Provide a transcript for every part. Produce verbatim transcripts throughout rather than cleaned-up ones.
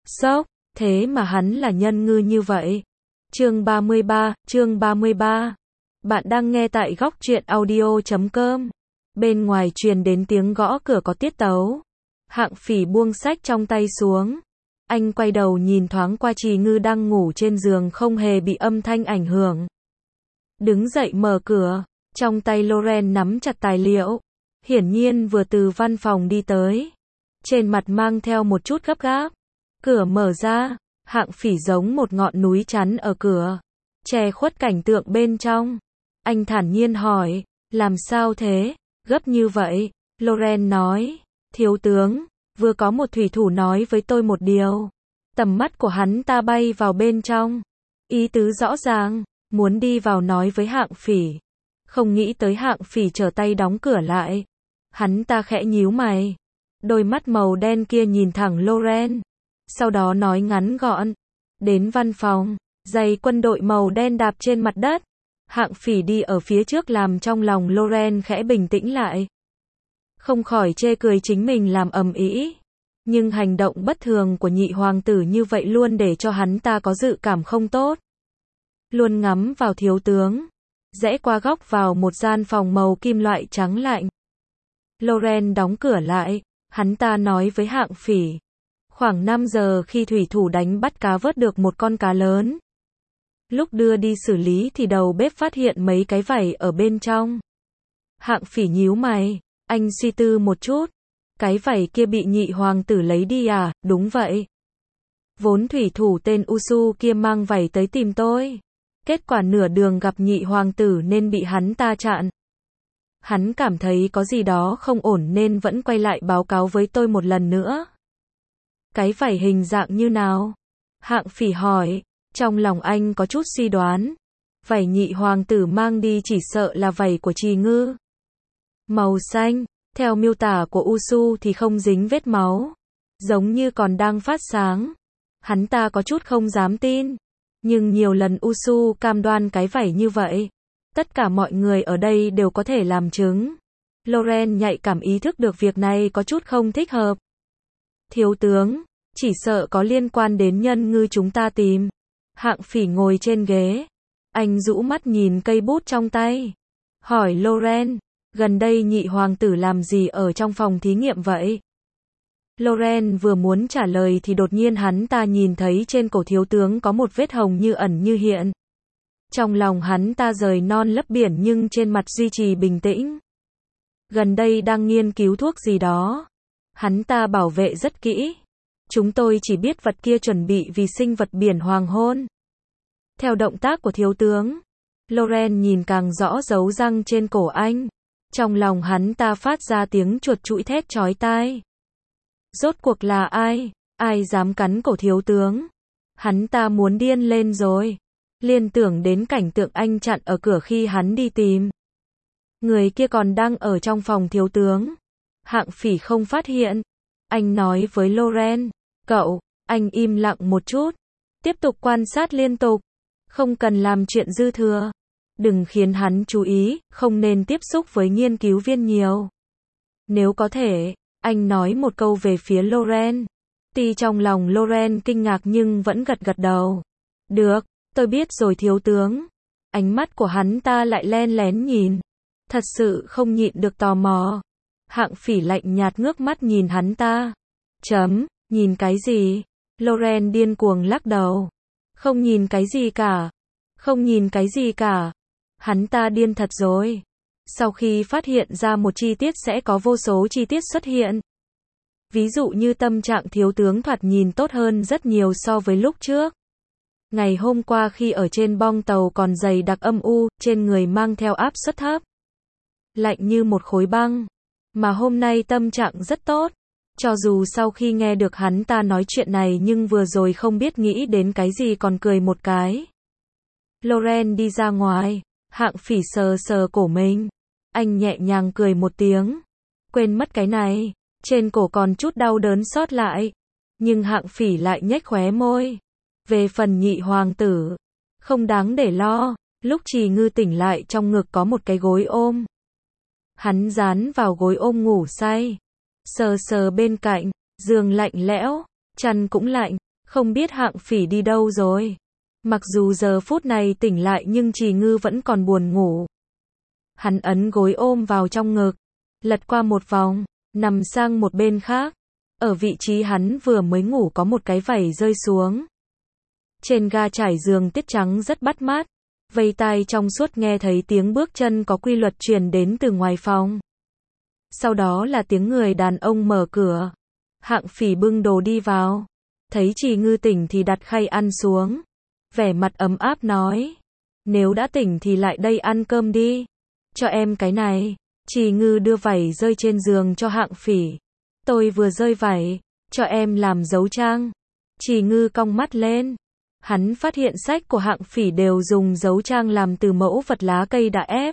Sốc, thế mà hắn là nhân ngư như vậy. Chương ba mươi ba, chương ba mươi ba. Bạn đang nghe tại góc truyện audio chấm com. Bên ngoài truyền đến tiếng gõ cửa có tiết tấu. Hạng Phỉ buông sách trong tay xuống. Anh quay đầu nhìn thoáng qua Trì Ngư đang ngủ trên giường không hề bị âm thanh ảnh hưởng. Đứng dậy mở cửa, trong tay Loren nắm chặt tài liệu. Hiển nhiên vừa từ văn phòng đi tới. Trên mặt mang theo một chút gấp gáp. Cửa mở ra, Hạng Phỉ giống một ngọn núi chắn ở cửa, che khuất cảnh tượng bên trong. Anh thản nhiên hỏi, làm sao thế, gấp như vậy? Loren nói, thiếu tướng, vừa có một thủy thủ nói với tôi một điều. Tầm mắt của hắn ta bay vào bên trong. Ý tứ rõ ràng, muốn đi vào nói với Hạng Phỉ. Không nghĩ tới Hạng Phỉ trở tay đóng cửa lại. Hắn ta khẽ nhíu mày. Đôi mắt màu đen kia nhìn thẳng Loren. Sau đó nói ngắn gọn. Đến văn phòng, giày quân đội màu đen đạp trên mặt đất. Hạng Phỉ đi ở phía trước làm trong lòng Loren khẽ bình tĩnh lại. Không khỏi chê cười chính mình làm ầm ĩ. Nhưng hành động bất thường của nhị hoàng tử như vậy luôn để cho hắn ta có dự cảm không tốt. Luôn ngắm vào thiếu tướng. Rẽ qua góc vào một gian phòng màu kim loại trắng lạnh. Loren đóng cửa lại. Hắn ta nói với Hạng Phỉ. Khoảng năm giờ khi thủy thủ đánh bắt cá vớt được một con cá lớn. Lúc đưa đi xử lý thì đầu bếp phát hiện mấy cái vảy ở bên trong. Hạng Phỉ nhíu mày. Anh suy tư một chút. Cái vảy kia bị nhị hoàng tử lấy đi à? Đúng vậy. Vốn thủy thủ tên Usu kia mang vảy tới tìm tôi. Kết quả nửa đường gặp nhị hoàng tử nên bị hắn ta chặn. Hắn cảm thấy có gì đó không ổn nên vẫn quay lại báo cáo với tôi một lần nữa. Cái vảy hình dạng như nào? Hạng Phỉ hỏi. Trong lòng anh có chút suy đoán. Vảy nhị hoàng tử mang đi chỉ sợ là vảy của Trì Ngư. Màu xanh, theo miêu tả của Usu thì không dính vết máu. Giống như còn đang phát sáng. Hắn ta có chút không dám tin. Nhưng nhiều lần Usu cam đoan cái vảy như vậy. Tất cả mọi người ở đây đều có thể làm chứng. Loren nhạy cảm ý thức được việc này có chút không thích hợp. Thiếu tướng, chỉ sợ có liên quan đến nhân ngư chúng ta tìm. Hạng Phỉ ngồi trên ghế. Anh rũ mắt nhìn cây bút trong tay. Hỏi Loren, gần đây nhị hoàng tử làm gì ở trong phòng thí nghiệm vậy? Loren vừa muốn trả lời thì đột nhiên hắn ta nhìn thấy trên cổ thiếu tướng có một vết hồng như ẩn như hiện. Trong lòng hắn ta rời non lấp biển nhưng trên mặt duy trì bình tĩnh. Gần đây đang nghiên cứu thuốc gì đó. Hắn ta bảo vệ rất kỹ. Chúng tôi chỉ biết vật kia chuẩn bị vì sinh vật biển hoàng hôn. Theo động tác của thiếu tướng, Loren nhìn càng rõ dấu răng trên cổ anh. Trong lòng hắn ta phát ra tiếng chuột chũi thét chói tai. Rốt cuộc là ai? Ai dám cắn cổ thiếu tướng? Hắn ta muốn điên lên rồi. Liên tưởng đến cảnh tượng anh chặn ở cửa khi hắn đi tìm. Người kia còn đang ở trong phòng thiếu tướng. Hạng Phỉ không phát hiện. Anh nói với Loren, cậu, anh im lặng một chút. Tiếp tục quan sát liên tục. Không cần làm chuyện dư thừa. Đừng khiến hắn chú ý, không nên tiếp xúc với nghiên cứu viên nhiều. Nếu có thể, anh nói một câu về phía Loren. Tuy trong lòng Loren kinh ngạc nhưng vẫn gật gật đầu. Được, tôi biết rồi thiếu tướng. Ánh mắt của hắn ta lại len lén nhìn. Thật sự không nhịn được tò mò. Hạng Phỉ lạnh nhạt ngước mắt nhìn hắn ta. Chấm, nhìn cái gì? Loren điên cuồng lắc đầu. Không nhìn cái gì cả. Không nhìn cái gì cả. Hắn ta điên thật rồi. Sau khi phát hiện ra một chi tiết sẽ có vô số chi tiết xuất hiện. Ví dụ như tâm trạng thiếu tướng thoạt nhìn tốt hơn rất nhiều so với lúc trước. Ngày hôm qua khi ở trên bong tàu còn dày đặc âm u, trên người mang theo áp suất thấp. Lạnh như một khối băng. Mà hôm nay tâm trạng rất tốt. Cho dù sau khi nghe được hắn ta nói chuyện này nhưng vừa rồi không biết nghĩ đến cái gì còn cười một cái. Loren đi ra ngoài. Hạng Phỉ sờ sờ cổ mình. Anh nhẹ nhàng cười một tiếng. Quên mất cái này. Trên cổ còn chút đau đớn sót lại. Nhưng Hạng Phỉ lại nhếch khóe môi. Về phần nhị hoàng tử. Không đáng để lo. Lúc Trì Ngư tỉnh lại trong ngực có một cái gối ôm. Hắn dán vào gối ôm ngủ say. Sờ sờ bên cạnh. Giường lạnh lẽo. Chăn cũng lạnh. Không biết Hạng Phỉ đi đâu rồi. Mặc dù giờ phút này tỉnh lại nhưng Trì Ngư vẫn còn buồn ngủ. Hắn ấn gối ôm vào trong ngực, lật qua một vòng, nằm sang một bên khác. Ở vị trí hắn vừa mới ngủ có một cái vảy rơi xuống. Trên ga trải giường tiết trắng rất bắt mắt, vây tai trong suốt nghe thấy tiếng bước chân có quy luật truyền đến từ ngoài phòng. Sau đó là tiếng người đàn ông mở cửa. Hạng Phỉ bưng đồ đi vào. Thấy Trì Ngư tỉnh thì đặt khay ăn xuống. Vẻ mặt ấm áp nói. Nếu đã tỉnh thì lại đây ăn cơm đi. Cho em cái này. Trì Ngư đưa vảy rơi trên giường cho Hạng Phỉ. Tôi vừa rơi vảy, cho em làm dấu trang. Trì Ngư cong mắt lên. Hắn phát hiện sách của Hạng Phỉ đều dùng dấu trang làm từ mẫu vật lá cây đã ép.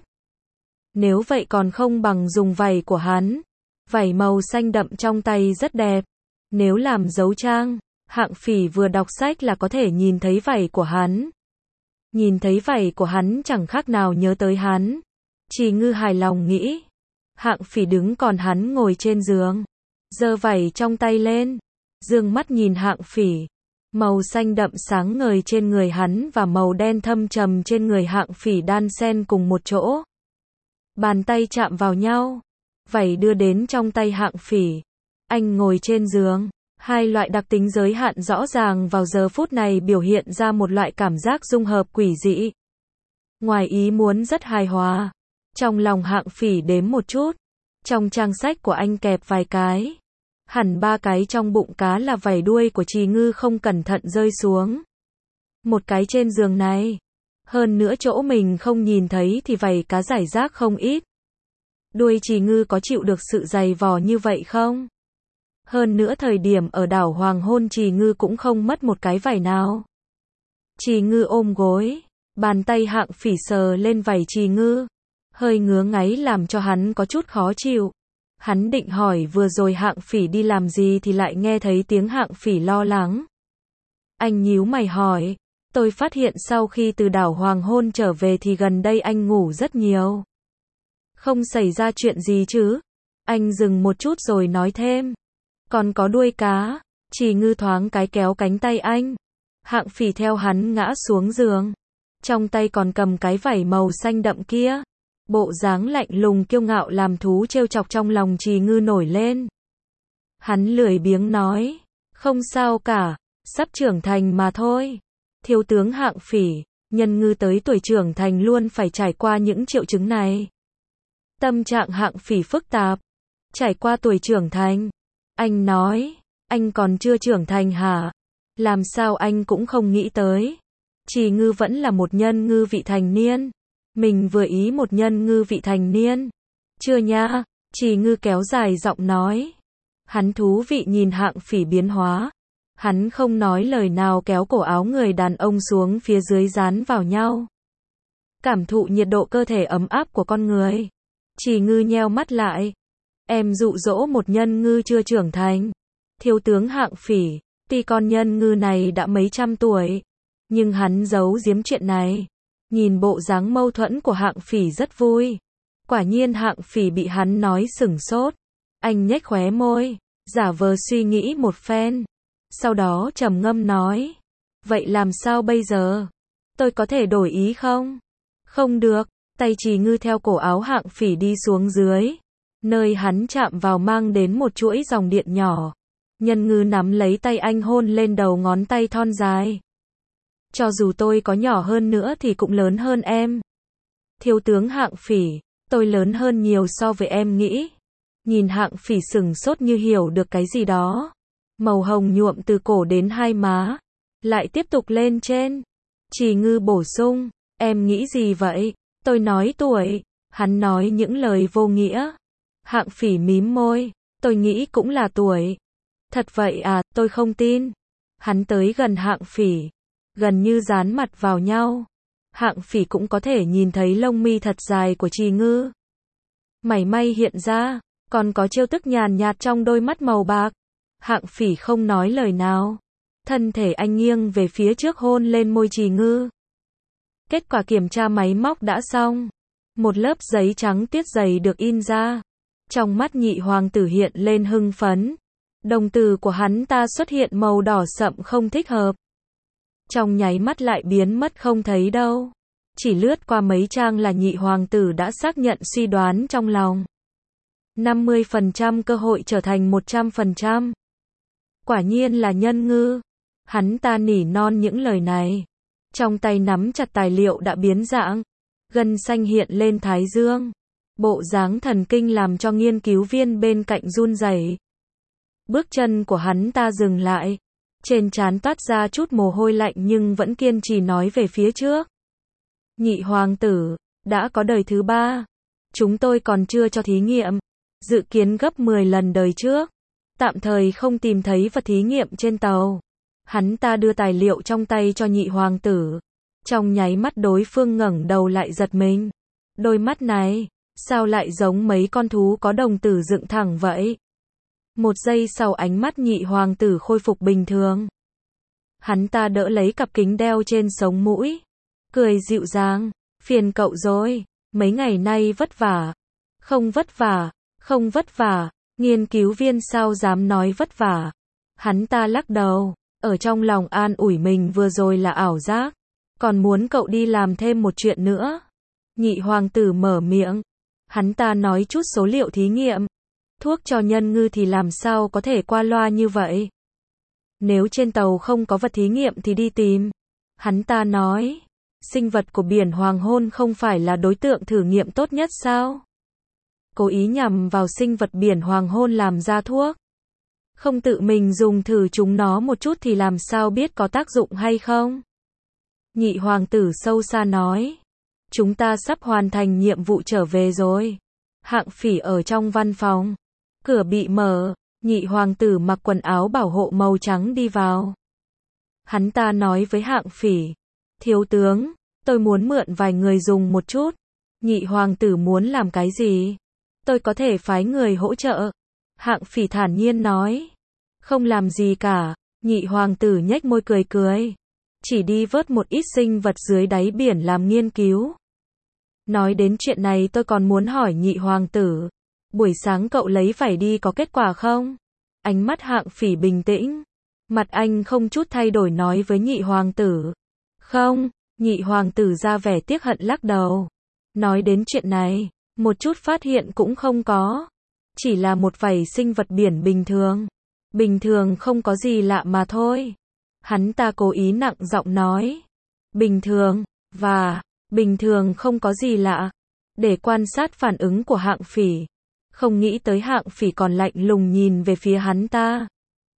Nếu vậy còn không bằng dùng vảy của hắn. Vảy màu xanh đậm trong tay rất đẹp. Nếu làm dấu trang, Hạng Phỉ vừa đọc sách là có thể nhìn thấy vảy của hắn. Nhìn thấy vảy của hắn chẳng khác nào nhớ tới hắn. Trì Ngư hài lòng nghĩ. Hạng Phỉ đứng còn hắn ngồi trên giường. Giơ vảy trong tay lên. Dương mắt nhìn Hạng Phỉ. Màu xanh đậm sáng ngời trên người hắn và màu đen thâm trầm trên người Hạng Phỉ đan xen cùng một chỗ. Bàn tay chạm vào nhau. Vảy đưa đến trong tay Hạng Phỉ. Anh ngồi trên giường. Hai loại đặc tính giới hạn rõ ràng vào giờ phút này biểu hiện ra một loại cảm giác dung hợp quỷ dị. Ngoài ý muốn rất hài hòa. Trong lòng Hạng Phỉ đếm một chút. Trong trang sách của anh kẹp vài cái. Hẳn ba cái trong bụng cá là vảy đuôi của Trì Ngư không cẩn thận rơi xuống. Một cái trên giường này. Hơn nữa chỗ mình không nhìn thấy thì vảy cá rải rác không ít. Đuôi Trì Ngư có chịu được sự dày vò như vậy không? Hơn nữa thời điểm ở đảo Hoàng Hôn Trì Ngư cũng không mất một cái vảy nào. Trì Ngư ôm gối. Bàn tay Hạng Phỉ sờ lên vảy Trì Ngư. Hơi ngứa ngáy làm cho hắn có chút khó chịu. Hắn định hỏi vừa rồi Hạng Phỉ đi làm gì thì lại nghe thấy tiếng Hạng Phỉ lo lắng. Anh nhíu mày hỏi. Tôi phát hiện sau khi từ đảo Hoàng Hôn trở về thì gần đây anh ngủ rất nhiều. Không xảy ra chuyện gì chứ? Anh dừng một chút rồi nói thêm. Còn có đuôi cá. Trì Ngư thoáng cái kéo cánh tay anh. Hạng Phỉ theo hắn ngã xuống giường. Trong tay còn cầm cái vảy màu xanh đậm kia. Bộ dáng lạnh lùng kiêu ngạo làm thú trêu chọc trong lòng Trì Ngư nổi lên. Hắn lười biếng nói. Không sao cả. Sắp trưởng thành mà thôi. Thiếu tướng Hạng Phỉ. Nhân ngư tới tuổi trưởng thành luôn phải trải qua những triệu chứng này. Tâm trạng Hạng Phỉ phức tạp. Trải qua tuổi trưởng thành. Anh nói. Anh còn chưa trưởng thành hả? Làm sao anh cũng không nghĩ tới. Trì Ngư vẫn là một nhân ngư vị thành niên. Mình vừa ý một nhân ngư vị thành niên. Chưa nha. Trì Ngư kéo dài giọng nói. Hắn thú vị nhìn Hạng Phỉ biến hóa. Hắn không nói lời nào kéo cổ áo người đàn ông xuống phía dưới dán vào nhau. Cảm thụ nhiệt độ cơ thể ấm áp của con người. Trì Ngư nheo mắt lại. Em dụ dỗ một nhân ngư chưa trưởng thành. Thiếu tướng Hạng Phỉ. Tuy con nhân ngư này đã mấy trăm tuổi. Nhưng hắn giấu giếm chuyện này. Nhìn bộ dáng mâu thuẫn của Hạng Phỉ rất vui. Quả nhiên Hạng Phỉ bị hắn nói sửng sốt. Anh nhếch khóe môi. Giả vờ suy nghĩ một phen. Sau đó trầm ngâm nói. Vậy làm sao bây giờ? Tôi có thể đổi ý không? Không được. Tay Trì Ngư theo cổ áo Hạng Phỉ đi xuống dưới. Nơi hắn chạm vào mang đến một chuỗi dòng điện nhỏ. Nhân ngư nắm lấy tay anh hôn lên đầu ngón tay thon dài. Cho dù tôi có nhỏ hơn nữa thì cũng lớn hơn em. Thiếu tướng Hạng Phỉ. Tôi lớn hơn nhiều so với em nghĩ. Nhìn Hạng Phỉ sừng sốt như hiểu được cái gì đó. Màu hồng nhuộm từ cổ đến hai má. Lại tiếp tục lên trên. Trì Ngư bổ sung. Em nghĩ gì vậy? Tôi nói tuổi. Hắn nói những lời vô nghĩa. Hạng Phỉ mím môi. Tôi nghĩ cũng là tuổi. Thật vậy à, tôi không tin. Hắn tới gần Hạng Phỉ. Gần như dán mặt vào nhau. Hạng Phỉ cũng có thể nhìn thấy lông mi thật dài của Trì Ngư. Mảy may hiện ra. Còn có trêu tức nhàn nhạt trong đôi mắt màu bạc. Hạng Phỉ không nói lời nào. Thân thể anh nghiêng về phía trước hôn lên môi Trì Ngư. Kết quả kiểm tra máy móc đã xong. Một lớp giấy trắng tiết dày được in ra. Trong mắt nhị hoàng tử hiện lên hưng phấn. Đồng tử của hắn ta xuất hiện màu đỏ sậm không thích hợp. Trong nháy mắt lại biến mất không thấy đâu. Chỉ lướt qua mấy trang là nhị hoàng tử đã xác nhận suy đoán trong lòng. năm mươi phần trăm cơ hội trở thành một trăm phần trăm. Quả nhiên là nhân ngư. Hắn ta nỉ non những lời này. Trong tay nắm chặt tài liệu đã biến dạng. Gân xanh hiện lên thái dương. Bộ dáng thần kinh làm cho nghiên cứu viên bên cạnh run rẩy. Bước chân của hắn ta dừng lại. Trên trán toát ra chút mồ hôi lạnh nhưng vẫn kiên trì nói về phía trước. Nhị hoàng tử, đã có đời thứ ba. Chúng tôi còn chưa cho thí nghiệm. Dự kiến gấp mười lần đời trước. Tạm thời không tìm thấy vật thí nghiệm trên tàu. Hắn ta đưa tài liệu trong tay cho nhị hoàng tử. Trong nháy mắt đối phương ngẩng đầu lại giật mình. Đôi mắt này, sao lại giống mấy con thú có đồng tử dựng thẳng vậy? Một giây sau ánh mắt nhị hoàng tử khôi phục bình thường. Hắn ta đỡ lấy cặp kính đeo trên sống mũi. Cười dịu dàng, phiền cậu rồi, mấy ngày nay vất vả. Không vất vả, không vất vả, nghiên cứu viên sao dám nói vất vả. Hắn ta lắc đầu, ở trong lòng an ủi mình vừa rồi là ảo giác. Còn muốn cậu đi làm thêm một chuyện nữa. Nhị hoàng tử mở miệng. Hắn ta nói chút số liệu thí nghiệm. Thuốc cho nhân ngư thì làm sao có thể qua loa như vậy. Nếu trên tàu không có vật thí nghiệm thì đi tìm. Hắn ta nói. Sinh vật của biển hoàng hôn không phải là đối tượng thử nghiệm tốt nhất sao? Cố ý nhằm vào sinh vật biển hoàng hôn làm ra thuốc. Không tự mình dùng thử chúng nó một chút thì làm sao biết có tác dụng hay không? Nhị hoàng tử sâu xa nói. Chúng ta sắp hoàn thành nhiệm vụ trở về rồi. Hạng Phỉ ở trong văn phòng. Cửa bị mở, nhị hoàng tử mặc quần áo bảo hộ màu trắng đi vào. Hắn ta nói với Hạng Phỉ. Thiếu tướng, tôi muốn mượn vài người dùng một chút. Nhị hoàng tử muốn làm cái gì? Tôi có thể phái người hỗ trợ. Hạng Phỉ thản nhiên nói. Không làm gì cả. Nhị hoàng tử nhếch môi cười cười. Chỉ đi vớt một ít sinh vật dưới đáy biển làm nghiên cứu. Nói đến chuyện này tôi còn muốn hỏi nhị hoàng tử. Buổi sáng cậu lấy vải đi có kết quả không? Ánh mắt Hạng Phỉ bình tĩnh. Mặt anh không chút thay đổi nói với nhị hoàng tử. Không, nhị hoàng tử ra vẻ tiếc hận lắc đầu. Nói đến chuyện này, một chút phát hiện cũng không có. Chỉ là một vảy sinh vật biển bình thường. Bình thường không có gì lạ mà thôi. Hắn ta cố ý nặng giọng nói. Bình thường, và, bình thường không có gì lạ. Để quan sát phản ứng của Hạng Phỉ. Không nghĩ tới Hạng Phỉ còn lạnh lùng nhìn về phía hắn ta.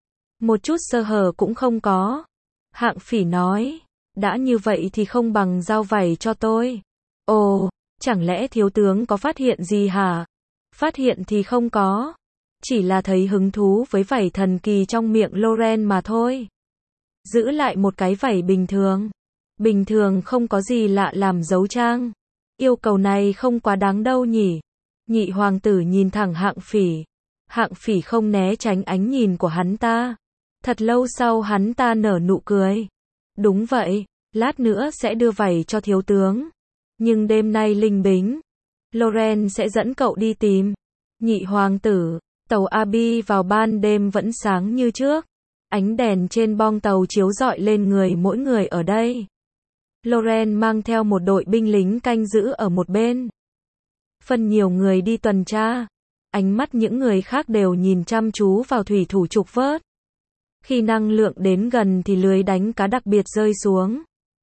Một chút sơ hở cũng không có. Hạng Phỉ nói. Đã như vậy thì không bằng giao vảy cho tôi. Ồ, chẳng lẽ thiếu tướng có phát hiện gì hả? Phát hiện thì không có. Chỉ là thấy hứng thú với vảy thần kỳ trong miệng Loren mà thôi. Giữ lại một cái vảy bình thường. Bình thường không có gì lạ làm dấu trang. Yêu cầu này không quá đáng đâu nhỉ. Nhị hoàng tử nhìn thẳng Hạng Phỉ. Hạng Phỉ không né tránh ánh nhìn của hắn ta. Thật lâu sau hắn ta nở nụ cười. Đúng vậy, lát nữa sẽ đưa vảy cho thiếu tướng. Nhưng đêm nay linh bính. Loren sẽ dẫn cậu đi tìm. Nhị hoàng tử, tàu Abi vào ban đêm vẫn sáng như trước. Ánh đèn trên bong tàu chiếu rọi lên người mỗi người ở đây. Loren mang theo một đội binh lính canh giữ ở một bên. Phân nhiều người đi tuần tra. Ánh mắt những người khác đều nhìn chăm chú vào thủy thủ trục vớt. Khi năng lượng đến gần thì lưới đánh cá đặc biệt rơi xuống.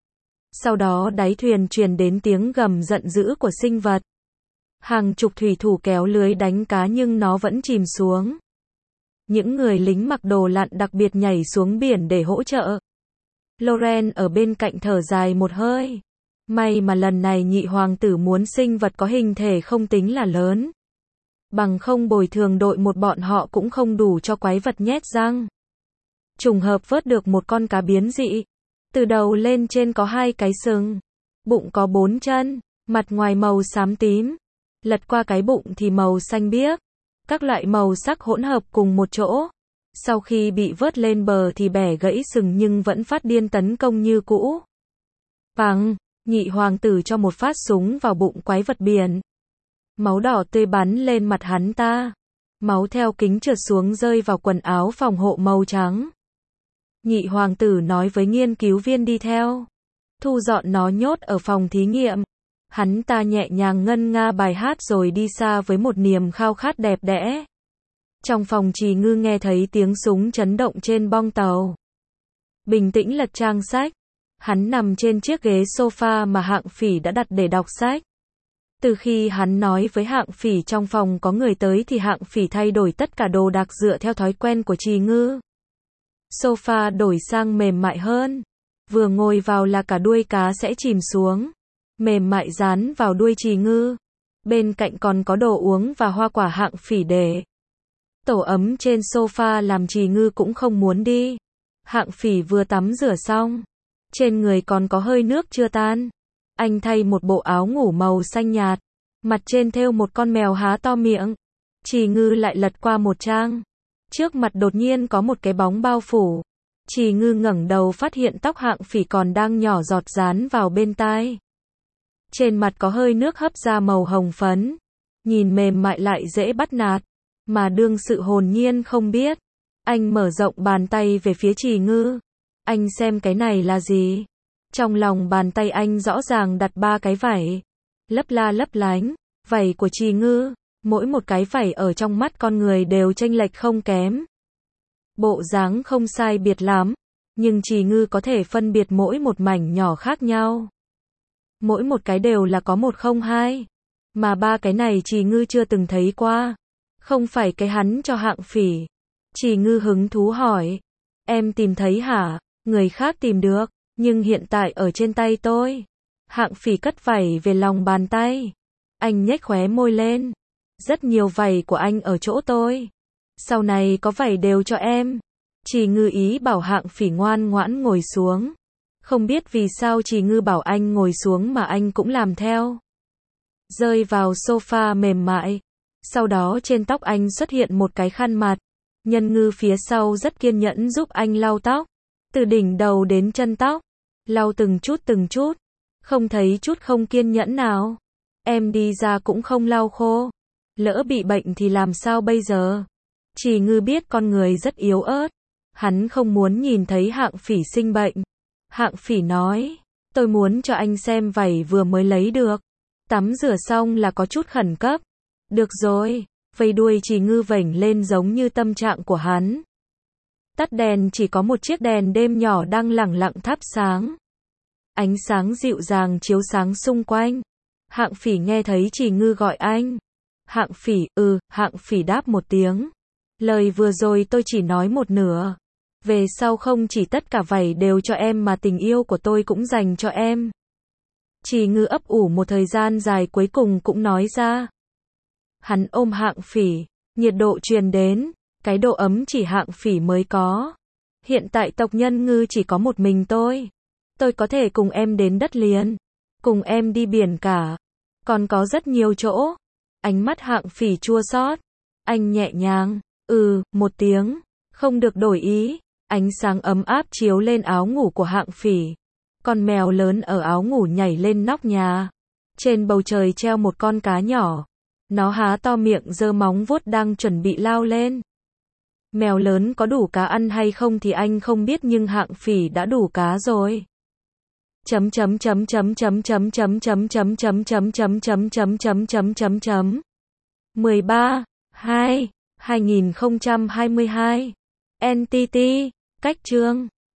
Sau đó đáy thuyền truyền đến tiếng gầm giận dữ của sinh vật. Hàng chục thủy thủ kéo lưới đánh cá nhưng nó vẫn chìm xuống. Những người lính mặc đồ lặn đặc biệt nhảy xuống biển để hỗ trợ. Loren ở bên cạnh thở dài một hơi. May mà lần này nhị hoàng tử muốn sinh vật có hình thể không tính là lớn. Bằng không bồi thường đội một bọn họ cũng không đủ cho quái vật nhét răng. Trùng hợp vớt được một con cá biến dị. Từ đầu lên trên có hai cái sừng. Bụng có bốn chân. Mặt ngoài màu xám tím. Lật qua cái bụng thì màu xanh biếc. Các loại màu sắc hỗn hợp cùng một chỗ. Sau khi bị vớt lên bờ thì bẻ gãy sừng nhưng vẫn phát điên tấn công như cũ. Bằng, nhị hoàng tử cho một phát súng vào bụng quái vật biển. Máu đỏ tươi bắn lên mặt hắn ta. Máu theo kính trượt xuống rơi vào quần áo phòng hộ màu trắng. Nhị hoàng tử nói với nghiên cứu viên đi theo. Thu dọn nó nhốt ở phòng thí nghiệm. Hắn ta nhẹ nhàng ngân nga bài hát rồi đi xa với một niềm khao khát đẹp đẽ. Trong phòng Trì Ngư nghe thấy tiếng súng chấn động trên bong tàu. Bình tĩnh lật trang sách. Hắn nằm trên chiếc ghế sofa mà Hạng Phỉ đã đặt để đọc sách. Từ khi hắn nói với Hạng Phỉ trong phòng có người tới thì Hạng Phỉ thay đổi tất cả đồ đạc dựa theo thói quen của Trì Ngư. Sofa đổi sang mềm mại hơn. Vừa ngồi vào là cả đuôi cá sẽ chìm xuống. Mềm mại dán vào đuôi Trì Ngư. Bên cạnh còn có đồ uống và hoa quả Hạng Phỉ để. Tổ ấm trên sofa làm Trì Ngư cũng không muốn đi. Hạng Phỉ vừa tắm rửa xong. Trên người còn có hơi nước chưa tan. Anh thay một bộ áo ngủ màu xanh nhạt. Mặt trên thêu một con mèo há to miệng. Trì Ngư lại lật qua một trang. Trước mặt đột nhiên có một cái bóng bao phủ. Trì Ngư ngẩng đầu phát hiện tóc Hạng Phỉ còn đang nhỏ giọt dán vào bên tai. Trên mặt có hơi nước hấp ra màu hồng phấn. Nhìn mềm mại lại dễ bắt nạt. Mà đương sự hồn nhiên không biết. Anh mở rộng bàn tay về phía Trì Ngư. Anh xem cái này là gì? Trong lòng bàn tay anh rõ ràng đặt ba cái vảy. Lấp la lấp lánh. Vảy của Trì Ngư. Mỗi một cái vảy ở trong mắt con người đều chênh lệch không kém. Bộ dáng không sai biệt lắm. Nhưng Trì Ngư có thể phân biệt mỗi một mảnh nhỏ khác nhau. Mỗi một cái đều là có một không hai. Mà ba cái này Trì Ngư chưa từng thấy qua. Không phải cái hắn cho Hạng Phỉ. Trì Ngư hứng thú hỏi. Em tìm thấy hả? Người khác tìm được. Nhưng hiện tại ở trên tay tôi. Hạng Phỉ cất vảy về lòng bàn tay. Anh nhếch khóe môi lên. Rất nhiều vảy của anh ở chỗ tôi. Sau này có vảy đều cho em. Trì Ngư ý bảo Hạng Phỉ ngoan ngoãn ngồi xuống. Không biết vì sao Trì Ngư bảo anh ngồi xuống mà anh cũng làm theo. Rơi vào sofa mềm mại. Sau đó trên tóc anh xuất hiện một cái khăn mặt. Nhân Ngư phía sau rất kiên nhẫn giúp anh lau tóc. Từ đỉnh đầu đến chân tóc. Lau từng chút từng chút. Không thấy chút không kiên nhẫn nào. Em đi ra cũng không lau khô. Lỡ bị bệnh thì làm sao bây giờ? Trì Ngư biết con người rất yếu ớt. Hắn không muốn nhìn thấy Hạng Phỉ sinh bệnh. Hạng Phỉ nói. Tôi muốn cho anh xem vảy vừa mới lấy được. Tắm rửa xong là có chút khẩn cấp. Được rồi. Vây đuôi Trì Ngư vểnh lên giống như tâm trạng của hắn. Tắt đèn chỉ có một chiếc đèn đêm nhỏ đang lẳng lặng thắp sáng. Ánh sáng dịu dàng chiếu sáng xung quanh. Hạng Phỉ nghe thấy Trì Ngư gọi anh. Hạng Phỉ, ừ, Hạng Phỉ đáp một tiếng. Lời vừa rồi tôi chỉ nói một nửa. Về sau không chỉ tất cả vảy đều cho em mà tình yêu của tôi cũng dành cho em. Trì Ngư ấp ủ một thời gian dài cuối cùng cũng nói ra. Hắn ôm Hạng Phỉ. Nhiệt độ truyền đến. Cái độ ấm chỉ Hạng Phỉ mới có. Hiện tại tộc Nhân Ngư chỉ có một mình tôi. Tôi có thể cùng em đến đất liền. Cùng em đi biển cả. Còn có rất nhiều chỗ. Ánh mắt Hạng Phỉ chua xót. Anh nhẹ nhàng. Ừ, một tiếng. Không được đổi ý. Ánh sáng ấm áp chiếu lên áo ngủ của Hạng Phỉ. Con mèo lớn ở áo ngủ nhảy lên nóc nhà. Trên bầu trời treo một con cá nhỏ. Nó há to miệng giơ móng vuốt đang chuẩn bị lao lên. Mèo lớn có đủ cá ăn hay không thì anh không biết nhưng Hạng Phỉ đã đủ cá rồi. Chấm chấm chấm chấm chấm chấm chấm chấm chấm chấm chấm chấm chấm chấm chấm chấm chấm chấm. mười ba, hai, hai nghìn không trăm hai mươi hai. en tê tê, cách chương